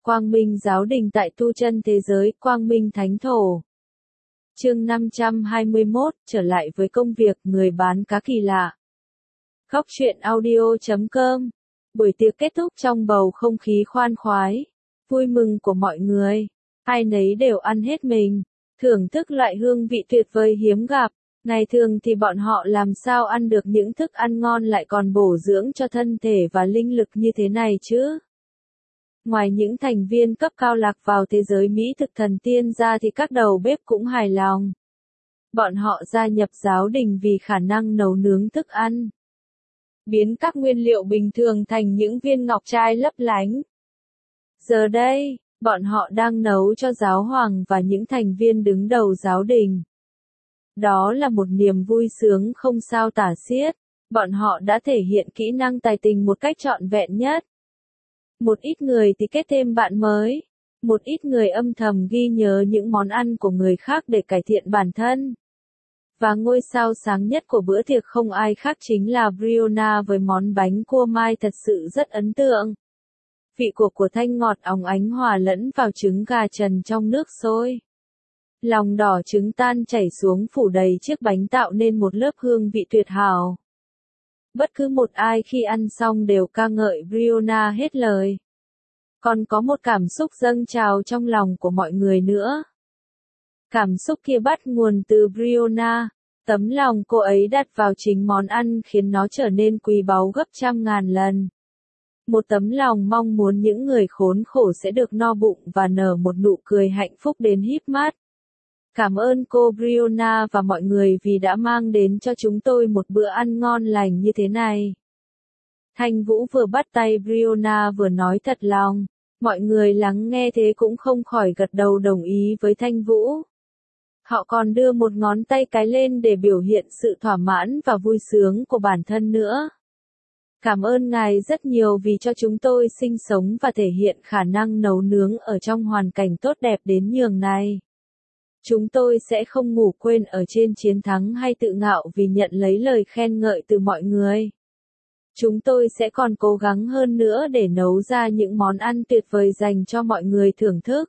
Quang Minh Giáo Đình tại tu chân thế giới, Quang Minh Thánh Thổ. Chương 521, trở lại với công việc, người bán cá kỳ lạ. Góc truyện audio.com. Buổi tiệc kết thúc trong bầu không khí khoan khoái, vui mừng của mọi người. Ai nấy đều ăn hết mình, thưởng thức loại hương vị tuyệt vời hiếm gặp. Ngày thường thì bọn họ làm sao ăn được những thức ăn ngon lại còn bổ dưỡng cho thân thể và linh lực như thế này chứ? Ngoài những thành viên cấp cao lạc vào thế giới mỹ thực thần tiên ra thì các đầu bếp cũng hài lòng. Bọn họ gia nhập giáo đình vì khả năng nấu nướng thức ăn, biến các nguyên liệu bình thường thành những viên ngọc trai lấp lánh. Giờ đây, bọn họ đang nấu cho giáo hoàng và những thành viên đứng đầu giáo đình. Đó là một niềm vui sướng không sao tả xiết. Bọn họ đã thể hiện kỹ năng tài tình một cách trọn vẹn nhất. Một ít người thì kết thêm bạn mới. Một ít người âm thầm ghi nhớ những món ăn của người khác để cải thiện bản thân. Và ngôi sao sáng nhất của bữa tiệc không ai khác chính là Brianna với món bánh cua mai thật sự rất ấn tượng. Vị của thanh ngọt óng ánh hòa lẫn vào trứng gà trần trong nước sôi. Lòng đỏ trứng tan chảy xuống phủ đầy chiếc bánh tạo nên một lớp hương vị tuyệt hảo. Bất cứ một ai khi ăn xong đều ca ngợi Brianna hết lời. Còn có một cảm xúc dâng trào trong lòng của mọi người nữa. Cảm xúc kia bắt nguồn từ Brianna. Tấm lòng cô ấy đặt vào chính món ăn khiến nó trở nên quý báu gấp trăm ngàn lần. Một tấm lòng mong muốn những người khốn khổ sẽ được no bụng và nở một nụ cười hạnh phúc đến híp mắt. Cảm ơn cô Brianna và mọi người vì đã mang đến cho chúng tôi một bữa ăn ngon lành như thế này. Thanh Vũ vừa bắt tay Brianna vừa nói thật lòng. Mọi người lắng nghe thế cũng không khỏi gật đầu đồng ý với Thanh Vũ. Họ còn đưa một ngón tay cái lên để biểu hiện sự thỏa mãn và vui sướng của bản thân nữa. Cảm ơn ngài rất nhiều vì cho chúng tôi sinh sống và thể hiện khả năng nấu nướng ở trong hoàn cảnh tốt đẹp đến nhường này. Chúng tôi sẽ không ngủ quên ở trên chiến thắng hay tự ngạo vì nhận lấy lời khen ngợi từ mọi người. Chúng tôi sẽ còn cố gắng hơn nữa để nấu ra những món ăn tuyệt vời dành cho mọi người thưởng thức.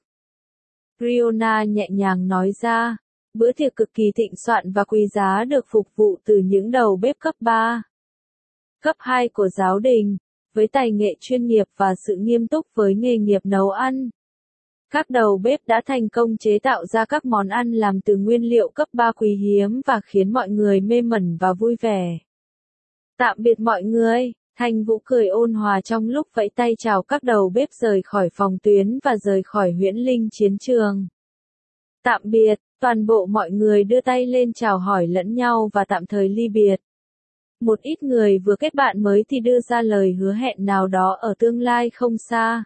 Brianna nhẹ nhàng nói ra, bữa tiệc cực kỳ thịnh soạn và quý giá được phục vụ từ những đầu bếp cấp 3, cấp 2 của giáo đình, với tài nghệ chuyên nghiệp và sự nghiêm túc với nghề nghiệp nấu ăn. Các đầu bếp đã thành công chế tạo ra các món ăn làm từ nguyên liệu cấp 3 quý hiếm và khiến mọi người mê mẩn và vui vẻ. Tạm biệt mọi người, Thanh Vũ cười ôn hòa trong lúc vẫy tay chào các đầu bếp rời khỏi phòng tuyến và rời khỏi huyễn linh chiến trường. Tạm biệt, toàn bộ mọi người đưa tay lên chào hỏi lẫn nhau và tạm thời ly biệt. Một ít người vừa kết bạn mới thì đưa ra lời hứa hẹn nào đó ở tương lai không xa.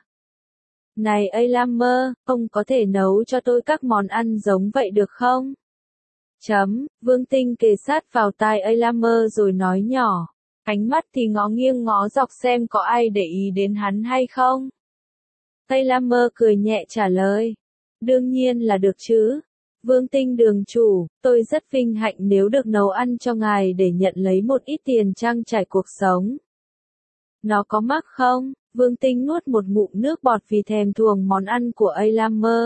Này Alammer, ông có thể nấu cho tôi các món ăn giống vậy được không? Vương Tinh kề sát vào tai Alammer rồi nói nhỏ. Ánh mắt thì ngó nghiêng ngó dọc xem có ai để ý đến hắn hay không. Alammer cười nhẹ trả lời. Đương nhiên là được chứ. Vương Tinh đường chủ, tôi rất vinh hạnh nếu được nấu ăn cho ngài để nhận lấy một ít tiền trang trải cuộc sống. Nó có mắc không? Vương Tinh nuốt một ngụm nước bọt vì thèm thuồng món ăn của Alammer.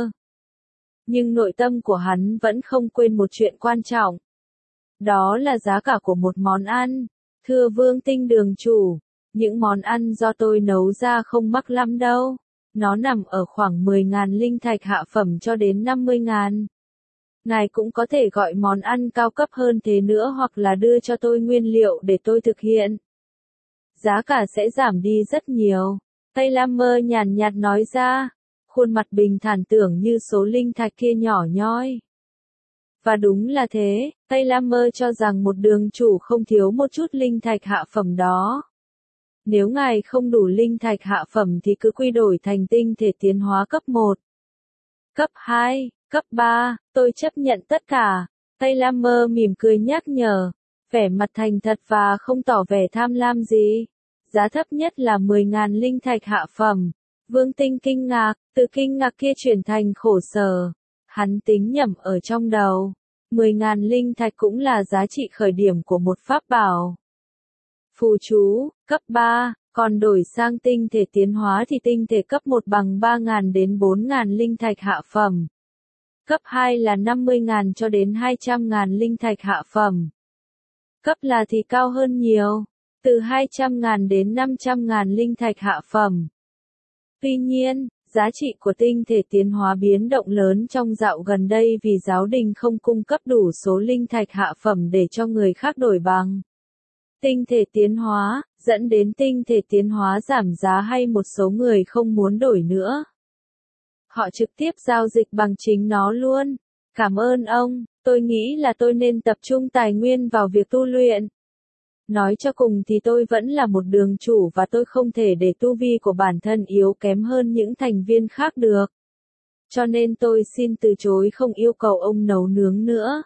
Nhưng nội tâm của hắn vẫn không quên một chuyện quan trọng. Đó là giá cả của một món ăn. Thưa Vương Tinh đường chủ, những món ăn do tôi nấu ra không mắc lắm đâu. Nó nằm ở khoảng 10.000 linh thạch hạ phẩm cho đến 50.000. Ngài cũng có thể gọi món ăn cao cấp hơn thế nữa hoặc là đưa cho tôi nguyên liệu để tôi thực hiện. Giá cả sẽ giảm đi rất nhiều. Alammer nhàn nhạt nói ra, khuôn mặt bình thản tưởng như số linh thạch kia nhỏ nhoi. Và đúng là thế, Alammer cho rằng một đường chủ không thiếu một chút linh thạch hạ phẩm đó. Nếu ngài không đủ linh thạch hạ phẩm thì cứ quy đổi thành tinh thể tiến hóa cấp 1, cấp 2, cấp 3, tôi chấp nhận tất cả. Alammer mỉm cười nhắc nhở, vẻ mặt thành thật và không tỏ vẻ tham lam gì. Giá thấp nhất là 10.000 linh thạch hạ phẩm. Vương Tinh kinh ngạc, từ kinh ngạc kia chuyển thành khổ sở. Hắn tính nhẩm ở trong đầu. 10.000 linh thạch cũng là giá trị khởi điểm của một pháp bảo. Phù chú, cấp 3, Còn đổi sang tinh thể tiến hóa thì tinh thể cấp 1 bằng 3.000 đến 4.000 linh thạch hạ phẩm. Cấp 2 là 50.000 cho đến 200.000 linh thạch hạ phẩm. Cấp là thì cao hơn nhiều, từ 200.000 đến 500.000 linh thạch hạ phẩm. Tuy nhiên, giá trị của tinh thể tiến hóa biến động lớn trong dạo gần đây vì giáo đình không cung cấp đủ số linh thạch hạ phẩm để cho người khác đổi bằng tinh thể tiến hóa, dẫn đến tinh thể tiến hóa giảm giá hay một số người không muốn đổi nữa. Họ trực tiếp giao dịch bằng chính nó luôn. Cảm ơn ông, tôi nghĩ là tôi nên tập trung tài nguyên vào việc tu luyện. Nói cho cùng thì tôi vẫn là một đường chủ và tôi không thể để tu vi của bản thân yếu kém hơn những thành viên khác được. Cho nên tôi xin từ chối không yêu cầu ông nấu nướng nữa.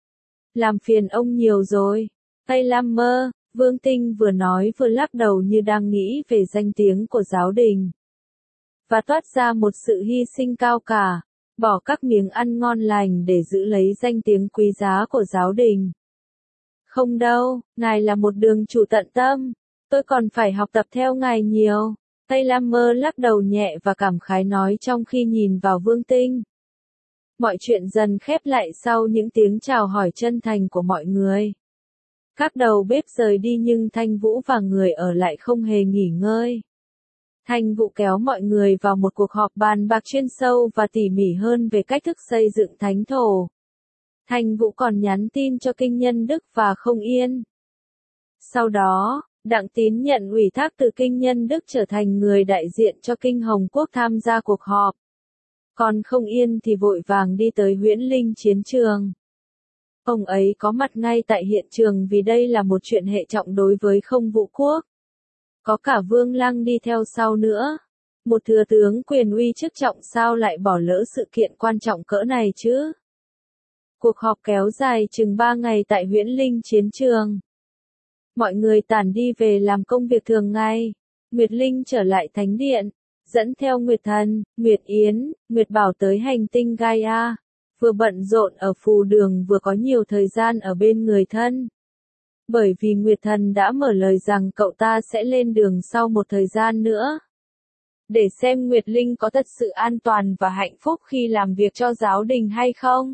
Làm phiền ông nhiều rồi. Tây Lam Mơ, Vương Tinh vừa nói vừa lắc đầu như đang nghĩ về danh tiếng của giáo đình. Và toát ra một sự hy sinh cao cả, bỏ các miếng ăn ngon lành để giữ lấy danh tiếng quý giá của giáo đình. Không đâu, ngài là một đường chủ tận tâm, tôi còn phải học tập theo ngài nhiều. Tây Lam Mơ lắc đầu nhẹ và cảm khái nói trong khi nhìn vào Vương Tinh. Mọi chuyện dần khép lại sau những tiếng chào hỏi chân thành của mọi người. Các đầu bếp rời đi nhưng Thanh Vũ và người ở lại không hề nghỉ ngơi. Thanh Vũ kéo mọi người vào một cuộc họp bàn bạc chuyên sâu và tỉ mỉ hơn về cách thức xây dựng thánh thổ. Thanh Vũ còn nhắn tin cho Kinh Nhân Đức và Không Yên. Sau đó, Đặng Tín nhận ủy thác từ Kinh Nhân Đức trở thành người đại diện cho Kinh Hồng Quốc tham gia cuộc họp. Còn Không Yên thì vội vàng đi tới Huyễn Linh chiến trường. Ông ấy có mặt ngay tại hiện trường vì đây là một chuyện hệ trọng đối với Không Vũ Quốc. Có cả Vương Lăng đi theo sau nữa. Một thừa tướng quyền uy chức trọng sao lại bỏ lỡ sự kiện quan trọng cỡ này chứ? Cuộc họp kéo dài chừng 3 ngày tại Huyễn Linh chiến trường. Mọi người tản đi về làm công việc thường ngày. Nguyệt Linh trở lại thánh điện, dẫn theo Nguyệt Thần, Nguyệt Yến, Nguyệt Bảo tới hành tinh Gaia. Vừa bận rộn ở phù đường vừa có nhiều thời gian ở bên người thân. Bởi vì Nguyệt Thần đã mở lời rằng cậu ta sẽ lên đường sau một thời gian nữa. Để xem Nguyệt Linh có thật sự an toàn và hạnh phúc khi làm việc cho giáo đình hay không.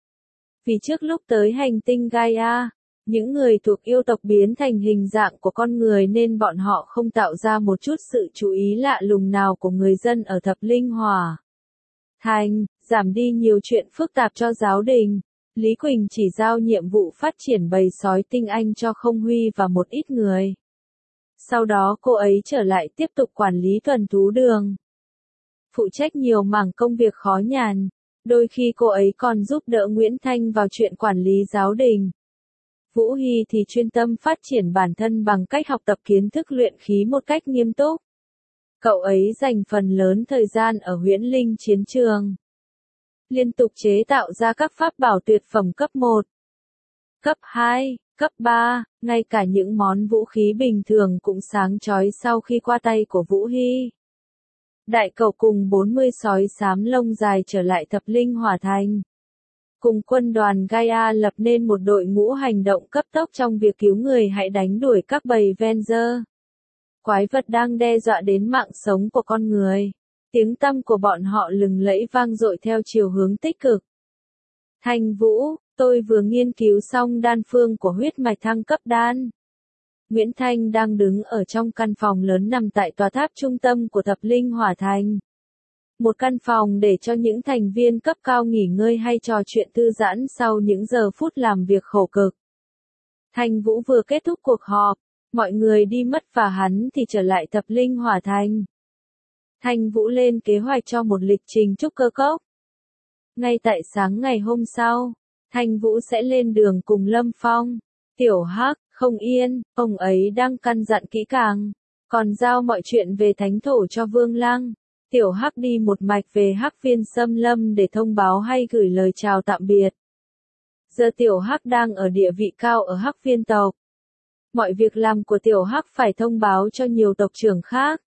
Vì trước lúc tới hành tinh Gaia, những người thuộc yêu tộc biến thành hình dạng của con người nên bọn họ không tạo ra một chút sự chú ý lạ lùng nào của người dân ở Thập Linh Hỏa Thành, giảm đi nhiều chuyện phức tạp cho giáo đình. Lý Quỳnh chỉ giao nhiệm vụ phát triển bầy sói tinh anh cho Không Huy và một ít người. Sau đó cô ấy trở lại tiếp tục quản lý tuần thú đường. Phụ trách nhiều mảng công việc khó nhằn, đôi khi cô ấy còn giúp đỡ Nguyễn Thanh vào chuyện quản lý giáo đình. Vũ Hy thì chuyên tâm phát triển bản thân bằng cách học tập kiến thức luyện khí một cách nghiêm túc. Cậu ấy dành phần lớn thời gian ở Huyễn Linh chiến trường. Liên tục chế tạo ra các pháp bảo tuyệt phẩm cấp 1, cấp 2, cấp 3, ngay cả những món vũ khí bình thường cũng sáng chói sau khi qua tay của Vũ Hy. Đại Cẩu cùng 40 sói xám lông dài trở lại Thập Linh Hỏa Thành. Cùng quân đoàn Gaia lập nên một đội ngũ hành động cấp tốc trong việc cứu người hãy đánh đuổi các bầy Venger. Quái vật đang đe dọa đến mạng sống của con người. Tiếng tăm của bọn họ lừng lẫy vang dội theo chiều hướng tích cực. Thanh Vũ, tôi vừa nghiên cứu xong đan phương của huyết mạch thăng cấp đan. Nguyễn Thanh đang đứng ở trong căn phòng lớn nằm tại tòa tháp trung tâm của Thập Linh Hỏa Thành. Một căn phòng để cho những thành viên cấp cao nghỉ ngơi hay trò chuyện thư giãn sau những giờ phút làm việc khổ cực. Thanh Vũ vừa kết thúc cuộc họp, mọi người đi mất và hắn thì trở lại Thập Linh Hỏa Thành. Thanh Vũ lên kế hoạch cho một lịch trình trúc cơ cốc. Ngay tại sáng ngày hôm sau, Thanh Vũ sẽ lên đường cùng Lâm Phong, Tiểu Hắc, Không Yên, ông ấy đang căn dặn kỹ càng, còn giao mọi chuyện về thánh thổ cho Vương Lăng. Tiểu Hắc đi một mạch về Hắc Viên Xâm Lâm để thông báo hay gửi lời chào tạm biệt. Giờ Tiểu Hắc đang ở địa vị cao ở Hắc Viên tộc. Mọi việc làm của Tiểu Hắc phải thông báo cho nhiều tộc trưởng khác.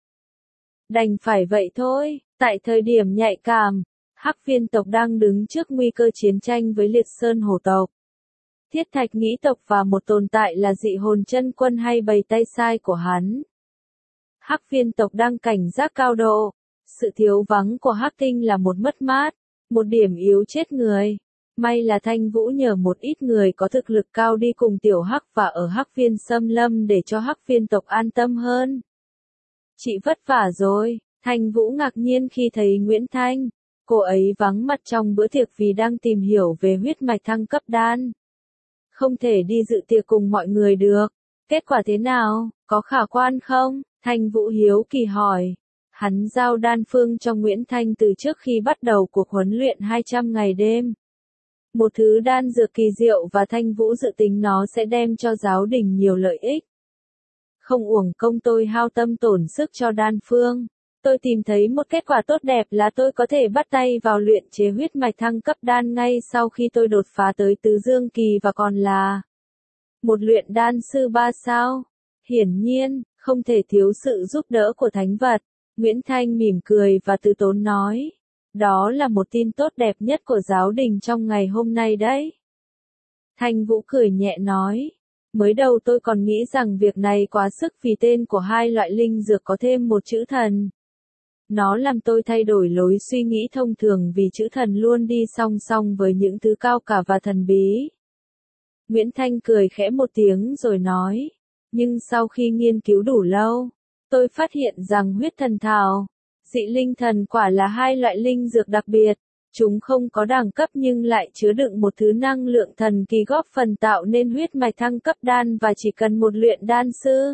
Đành phải vậy thôi, tại thời điểm nhạy cảm, Hắc Viên tộc đang đứng trước nguy cơ chiến tranh với Liệt Sơn Hổ tộc. Thiết Thạch Nghĩ tộc và một tồn tại là dị hồn chân quân hay bầy tay sai của hắn. Hắc viên tộc đang cảnh giác cao độ. Sự thiếu vắng của Hắc Tinh là một mất mát, một điểm yếu chết người. May là Thanh Vũ nhờ một ít người có thực lực cao đi cùng tiểu Hắc và ở Hắc viên xâm lâm để cho Hắc viên tộc an tâm hơn. Chị vất vả rồi, Thanh Vũ ngạc nhiên khi thấy Nguyễn Thanh. Cô ấy vắng mặt trong bữa tiệc vì đang tìm hiểu về huyết mạch thăng cấp đan. Không thể đi dự tiệc cùng mọi người được. Kết quả thế nào, có khả quan không? Thanh Vũ hiếu kỳ hỏi. Hắn giao đan phương cho Nguyễn Thanh từ trước khi bắt đầu cuộc huấn luyện 200 ngày đêm. Một thứ đan dược kỳ diệu và Thanh Vũ dự tính nó sẽ đem cho giáo đình nhiều lợi ích. Không uổng công tôi hao tâm tổn sức cho đan phương. Tôi tìm thấy một kết quả tốt đẹp là tôi có thể bắt tay vào luyện chế huyết mạch thăng cấp đan ngay sau khi tôi đột phá tới tứ dương kỳ và còn là một luyện đan sư 3 sao. Hiển nhiên, không thể thiếu sự giúp đỡ của thánh vật. Nguyễn Thanh mỉm cười và từ tốn nói. Đó là một tin tốt đẹp nhất của giáo đình trong ngày hôm nay đấy. Thanh Vũ cười nhẹ nói. Mới đầu tôi còn nghĩ rằng việc này quá sức vì tên của hai loại linh dược có thêm một chữ thần. Nó làm tôi thay đổi lối suy nghĩ thông thường vì chữ thần luôn đi song song với những thứ cao cả và thần bí. Nguyễn Thanh cười khẽ một tiếng rồi nói. Nhưng sau khi nghiên cứu đủ lâu, tôi phát hiện rằng huyết thần thảo, dị linh thần quả là hai loại linh dược đặc biệt. Chúng không có đẳng cấp nhưng lại chứa đựng một thứ năng lượng thần kỳ góp phần tạo nên huyết mạch thăng cấp đan và chỉ cần một luyện đan sư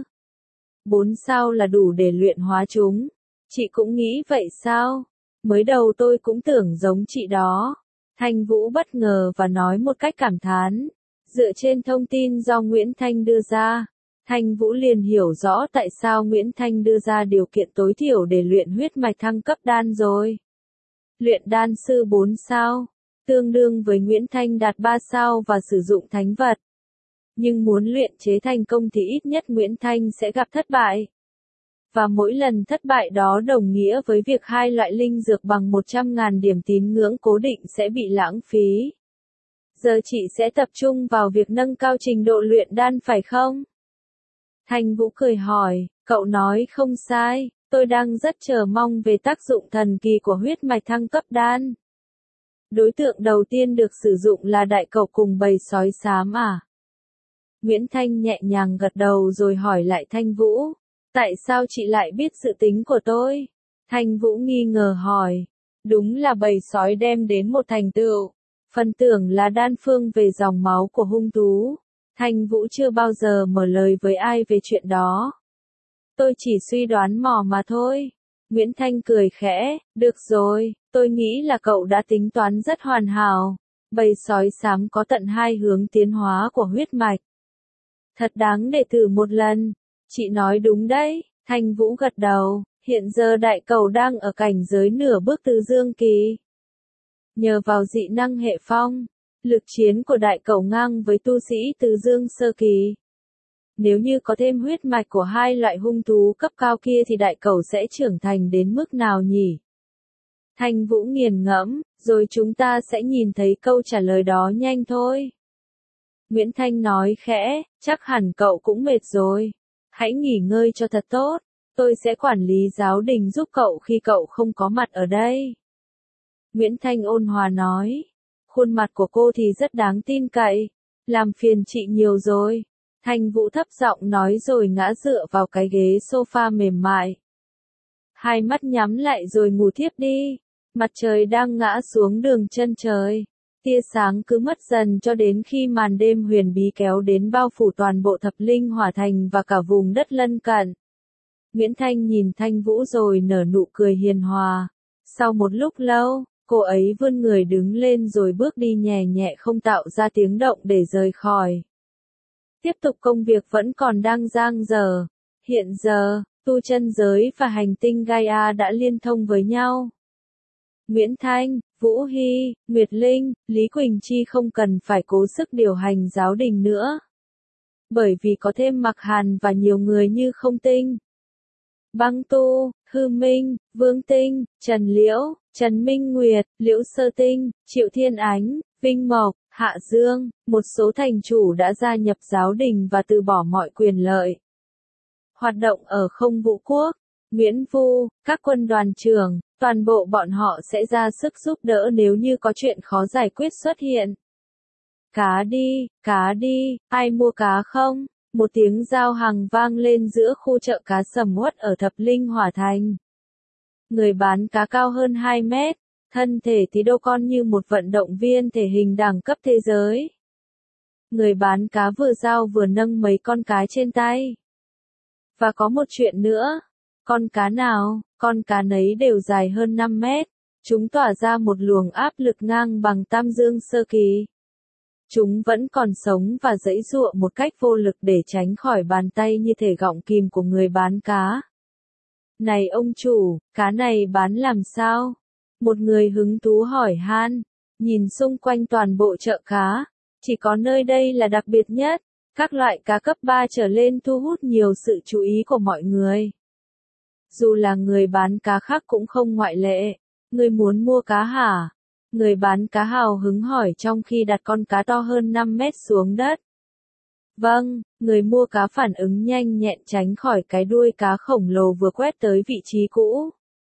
4 sao là đủ để luyện hóa chúng. Chị cũng nghĩ vậy sao? Mới đầu tôi cũng tưởng giống chị đó. Thanh Vũ bất ngờ và nói một cách cảm thán. Dựa trên thông tin do Nguyễn Thanh đưa ra, Thanh Vũ liền hiểu rõ tại sao Nguyễn Thanh đưa ra điều kiện tối thiểu để luyện huyết mạch thăng cấp đan rồi. Luyện đan sư 4 sao, tương đương với Nguyễn Thanh đạt 3 sao và sử dụng thánh vật. Nhưng muốn luyện chế thành công thì ít nhất Nguyễn Thanh sẽ gặp thất bại. Và mỗi lần thất bại đó đồng nghĩa với việc hai loại linh dược bằng 100.000 điểm tín ngưỡng cố định sẽ bị lãng phí. Giờ chị sẽ tập trung vào việc nâng cao trình độ luyện đan phải không? Thanh Vũ cười hỏi, cậu nói không sai, tôi đang rất chờ mong về tác dụng thần kỳ của huyết mạch thăng cấp đan. Đối tượng đầu tiên được sử dụng là đại cẩu cùng bầy sói xám à? Nguyễn Thanh nhẹ nhàng gật đầu rồi hỏi lại Thanh Vũ. Tại sao chị lại biết sự tính của tôi? Thanh Vũ nghi ngờ hỏi. Đúng là bầy sói đem đến một thành tựu. Phần tưởng là đan phương về dòng máu của hung thú. Thanh Vũ chưa bao giờ mở lời với ai về chuyện đó. Tôi chỉ suy đoán mò mà thôi. Nguyễn Thanh cười khẽ. Được rồi, tôi nghĩ là cậu đã tính toán rất hoàn hảo. Bầy sói xám có tận 2 hướng tiến hóa của huyết mạch. Thật đáng để thử một lần. Chị nói đúng đấy, Thanh Vũ gật đầu, hiện giờ đại cẩu đang ở cảnh giới nửa bước tứ dương kỳ. Nhờ vào dị năng hệ phong, lực chiến của đại cẩu ngang với tu sĩ tứ dương sơ kỳ. Nếu như có thêm huyết mạch của hai loại hung thú cấp cao kia thì đại cẩu sẽ trưởng thành đến mức nào nhỉ? Thanh Vũ nghiền ngẫm, rồi chúng ta sẽ nhìn thấy câu trả lời đó nhanh thôi. Nguyễn Thanh nói khẽ, chắc hẳn cậu cũng mệt rồi. Hãy nghỉ ngơi cho thật tốt, tôi sẽ quản lý giáo đình giúp cậu khi cậu không có mặt ở đây. Nguyễn Thanh ôn hòa nói, khuôn mặt của cô thì rất đáng tin cậy, làm phiền chị nhiều rồi. Thanh Vũ thấp giọng nói rồi ngã dựa vào cái ghế sofa mềm mại. Hai mắt nhắm lại rồi ngủ thiếp đi, mặt trời đang ngã xuống đường chân trời. Tia sáng cứ mất dần cho đến khi màn đêm huyền bí kéo đến bao phủ toàn bộ Thập Linh Hỏa Thành và cả vùng đất lân cận. Nguyễn Thanh nhìn Thanh Vũ rồi nở nụ cười hiền hòa. Sau một lúc lâu, cô ấy vươn người đứng lên rồi bước đi nhẹ nhẹ không tạo ra tiếng động để rời khỏi. Tiếp tục công việc vẫn còn đang dang dở. Hiện giờ, tu chân giới và hành tinh Gaia đã liên thông với nhau. Nguyễn Thanh, Vũ Hy, Nguyệt Linh, Lý Quỳnh Chi không cần phải cố sức điều hành giáo đình nữa. Bởi vì có thêm Mặc Hàn và nhiều người như Không Tinh, Băng Tu, Hư Minh, Vương Tinh, Trần Liễu, Trần Minh Nguyệt, Liễu Sơ Tinh, Triệu Thiên Ánh, Vinh Mộc, Hạ Dương, một số thành chủ đã gia nhập giáo đình và từ bỏ mọi quyền lợi. Hoạt động ở Không Vũ Quốc, Nguyễn Vu, các quân đoàn trưởng, toàn bộ bọn họ sẽ ra sức giúp đỡ nếu như có chuyện khó giải quyết xuất hiện. Cá đi, ai mua cá không? Một tiếng giao hàng vang lên giữa khu chợ cá sầm uất ở Thập Linh Hỏa Thành. Người bán cá cao hơn 2 mét, thân thể thì đô con như một vận động viên thể hình đẳng cấp thế giới. Người bán cá vừa giao vừa nâng mấy con cá trên tay. Và có một chuyện nữa, con cá nào, con cá nấy đều dài hơn 5 mét, chúng tỏa ra một luồng áp lực ngang bằng Tam Dương sơ kỳ. Chúng vẫn còn sống và giãy giụa một cách vô lực để tránh khỏi bàn tay như thể gọng kìm của người bán cá. Này ông chủ, cá này bán làm sao? Một người hứng thú hỏi han, nhìn xung quanh toàn bộ chợ cá, chỉ có nơi đây là đặc biệt nhất, các loại cá cấp 3 trở lên thu hút nhiều sự chú ý của mọi người. Dù là người bán cá khác cũng không ngoại lệ. Người muốn mua cá hả? Người bán cá hào hứng hỏi trong khi đặt con cá to hơn 5 mét xuống đất. Vâng, người mua cá phản ứng nhanh nhẹn tránh khỏi cái đuôi cá khổng lồ vừa quét tới vị trí cũ.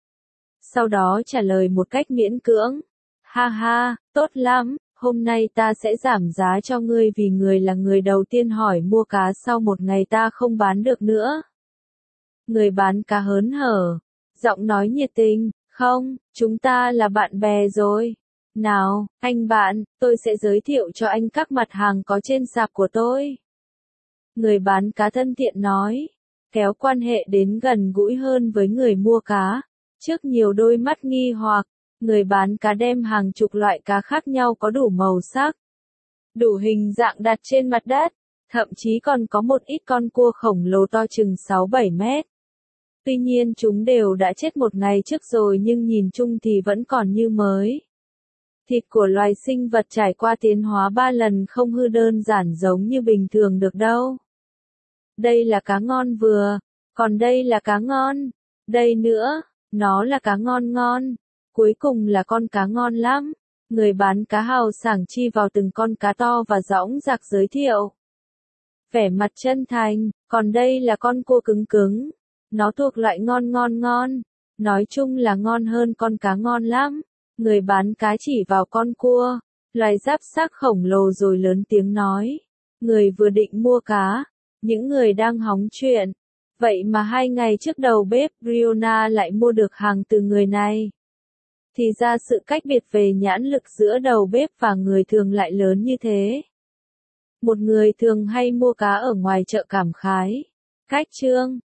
Sau đó trả lời một cách miễn cưỡng. Ha ha, tốt lắm, hôm nay ta sẽ giảm giá cho ngươi vì người là người đầu tiên hỏi mua cá sau một ngày ta không bán được nữa. Người bán cá hớn hở, giọng nói nhiệt tình, không, chúng ta là bạn bè rồi. Nào, anh bạn, tôi sẽ giới thiệu cho anh các mặt hàng có trên sạp của tôi. Người bán cá thân thiện nói, kéo quan hệ đến gần gũi hơn với người mua cá. Trước nhiều đôi mắt nghi hoặc, người bán cá đem hàng chục loại cá khác nhau có đủ màu sắc, đủ hình dạng đặt trên mặt đất, thậm chí còn có một ít con cua khổng lồ to chừng 6-7 mét. Tuy nhiên chúng đều đã chết một ngày trước rồi nhưng nhìn chung thì vẫn còn như mới. Thịt của loài sinh vật trải qua tiến hóa 3 lần không hư đơn giản giống như bình thường được đâu. Đây là cá ngon vừa, còn đây là cá ngon, đây nữa, nó là cá ngon ngon, cuối cùng là con cá ngon lắm. Người bán cá hào sảng chi vào từng con cá to và dõng dạc giới thiệu. Vẻ mặt chân thành, còn đây là con cua cứng cứng. Nó thuộc loại ngon ngon ngon, nói chung là ngon hơn con cá ngon lắm. Người bán cá chỉ vào con cua, loài giáp xác khổng lồ rồi lớn tiếng nói. Người vừa định mua cá, những người đang hóng chuyện. Vậy mà 2 ngày trước đầu bếp Riona lại mua được hàng từ người này. Thì ra sự cách biệt về nhãn lực giữa đầu bếp và người thường lại lớn như thế. Một người thường hay mua cá ở ngoài chợ cảm khái. Cách chương